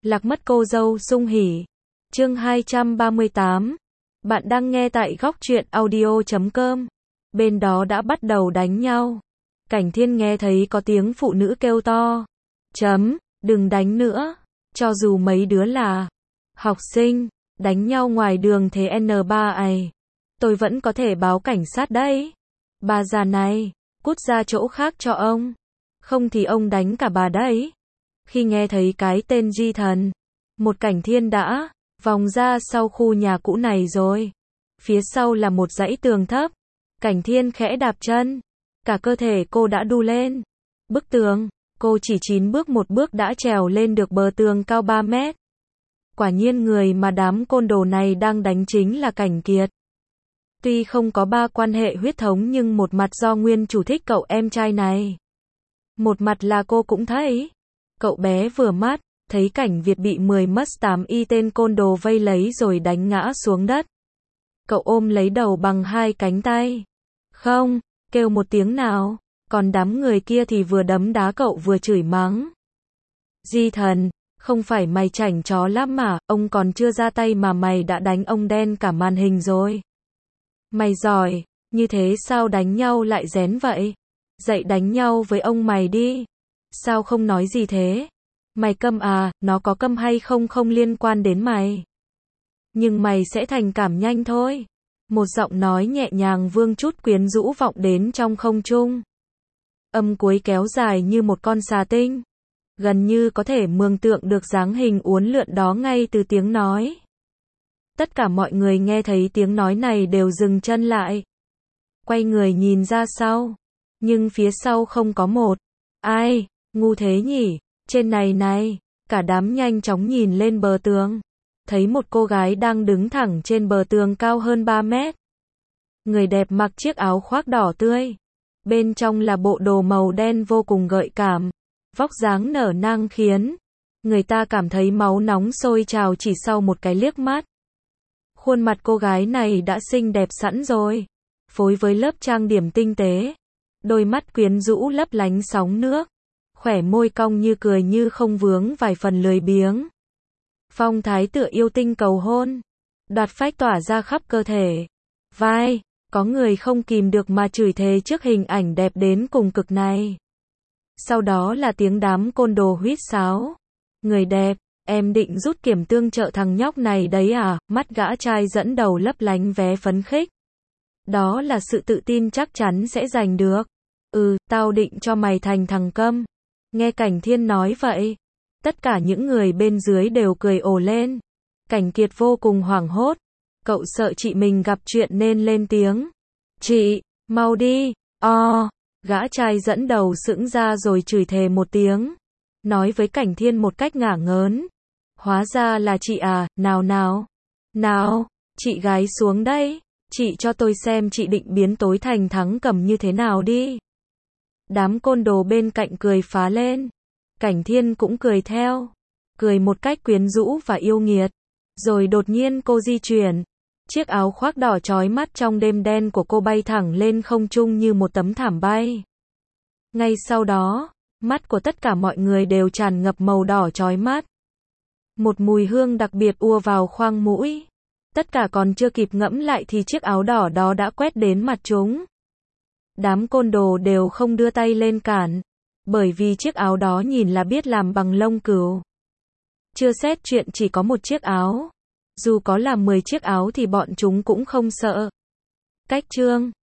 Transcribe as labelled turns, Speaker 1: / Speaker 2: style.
Speaker 1: Lạc mất cô dâu sung hỉ. Chương 238. Bạn đang nghe tại góc truyện audio.com. Bên đó đã bắt đầu đánh nhau. Cảnh Thiên nghe thấy có tiếng phụ nữ kêu to. Đừng đánh nữa. Cho dù mấy đứa là học sinh, đánh nhau ngoài đường thế N3 ày. Tôi vẫn có thể báo cảnh sát đấy. Bà già này, cút ra chỗ khác cho ông. Không thì ông đánh cả bà đấy. Khi nghe thấy cái tên Di Thần, một Cảnh Thiên đã vòng ra sau khu nhà cũ này rồi. Phía sau là một dãy tường thấp. Cảnh Thiên khẽ đạp chân. Cả cơ thể cô đã đu lên. Bức tường, cô chỉ 9 bước một bước đã trèo lên được bờ tường cao 3 mét. Quả nhiên người mà đám côn đồ này đang đánh chính là Cảnh Kiệt. Tuy không có ba quan hệ huyết thống nhưng một mặt do nguyên chủ thích cậu em trai này. Một mặt là cô cũng thấy. Cậu bé vừa mắt, thấy Cảnh Việt bị 10 mất 8 y tên côn đồ vây lấy rồi đánh ngã xuống đất. Cậu ôm lấy đầu bằng hai cánh tay. Không, kêu một tiếng nào. Còn đám người kia thì vừa đấm đá cậu vừa chửi mắng. Di Thần, không phải mày chảnh chó lắm mà, ông còn chưa ra tay mà mày đã đánh ông đen cả màn hình rồi. Mày giỏi, như thế sao đánh nhau lại rén vậy? Dậy đánh nhau với ông mày đi. Sao không nói gì thế? Mày câm à, nó có câm hay không không liên quan đến mày. Nhưng mày sẽ thành cảm nhanh thôi. Một giọng nói nhẹ nhàng vương chút quyến rũ vọng đến trong không trung. Âm cuối kéo dài như một con xà tinh. Gần như có thể mường tượng được dáng hình uốn lượn đó ngay từ tiếng nói. Tất cả mọi người nghe thấy tiếng nói này đều dừng chân lại. Quay người nhìn ra sau. Nhưng phía sau không có một ai, ngu thế nhỉ, trên này, cả đám nhanh chóng nhìn lên bờ tường. Thấy một cô gái đang đứng thẳng trên bờ tường cao hơn 3 mét. Người đẹp mặc chiếc áo khoác đỏ tươi. Bên trong là bộ đồ màu đen vô cùng gợi cảm. Vóc dáng nở nang khiến người ta cảm thấy máu nóng sôi trào chỉ sau một cái liếc mắt. Khuôn mặt cô gái này đã xinh đẹp sẵn rồi, phối với lớp trang điểm tinh tế. Đôi mắt quyến rũ lấp lánh sóng nước. Khỏe môi cong như cười như không vướng vài phần lười biếng. Phong thái tựa yêu tinh cầu hôn. Đoạt phách tỏa ra khắp cơ thể. Vai, có người không kìm được mà chửi thề trước hình ảnh đẹp đến cùng cực này. Sau đó là tiếng đám côn đồ huýt sáo. Người đẹp, em định rút kiểm tương trợ thằng nhóc này đấy à? Mắt gã trai dẫn đầu lấp lánh vé phấn khích. Đó là sự tự tin chắc chắn sẽ giành được. Tao định cho mày thành thằng câm. Nghe Cảnh Thiên nói vậy, tất cả những người bên dưới đều cười ồ lên. Cảnh Kiệt vô cùng hoảng hốt. Cậu sợ chị mình gặp chuyện nên lên tiếng. Chị, mau đi, Gã trai dẫn đầu sững ra rồi chửi thề một tiếng. Nói với Cảnh Thiên một cách ngả ngớn. Hóa ra là chị à, nào, chị gái xuống đây. Chị cho tôi xem chị định biến tối thành thắng cầm như thế nào đi. Đám côn đồ bên cạnh cười phá lên. Cảnh Thiên cũng cười theo. Cười một cách quyến rũ và yêu nghiệt. Rồi đột nhiên cô di chuyển. Chiếc áo khoác đỏ chói mắt trong đêm đen của cô bay thẳng lên không trung như một tấm thảm bay. Ngay sau đó, mắt của tất cả mọi người đều tràn ngập màu đỏ chói mắt. Một mùi hương đặc biệt ùa vào khoang mũi. Tất cả còn chưa kịp ngẫm lại thì chiếc áo đỏ đó đã quét đến mặt chúng. Đám côn đồ đều không đưa tay lên cản. Bởi vì chiếc áo đó nhìn là biết làm bằng lông cừu. Chưa xét chuyện chỉ có một chiếc áo. Dù có là 10 chiếc áo thì bọn chúng cũng không sợ. Cách chương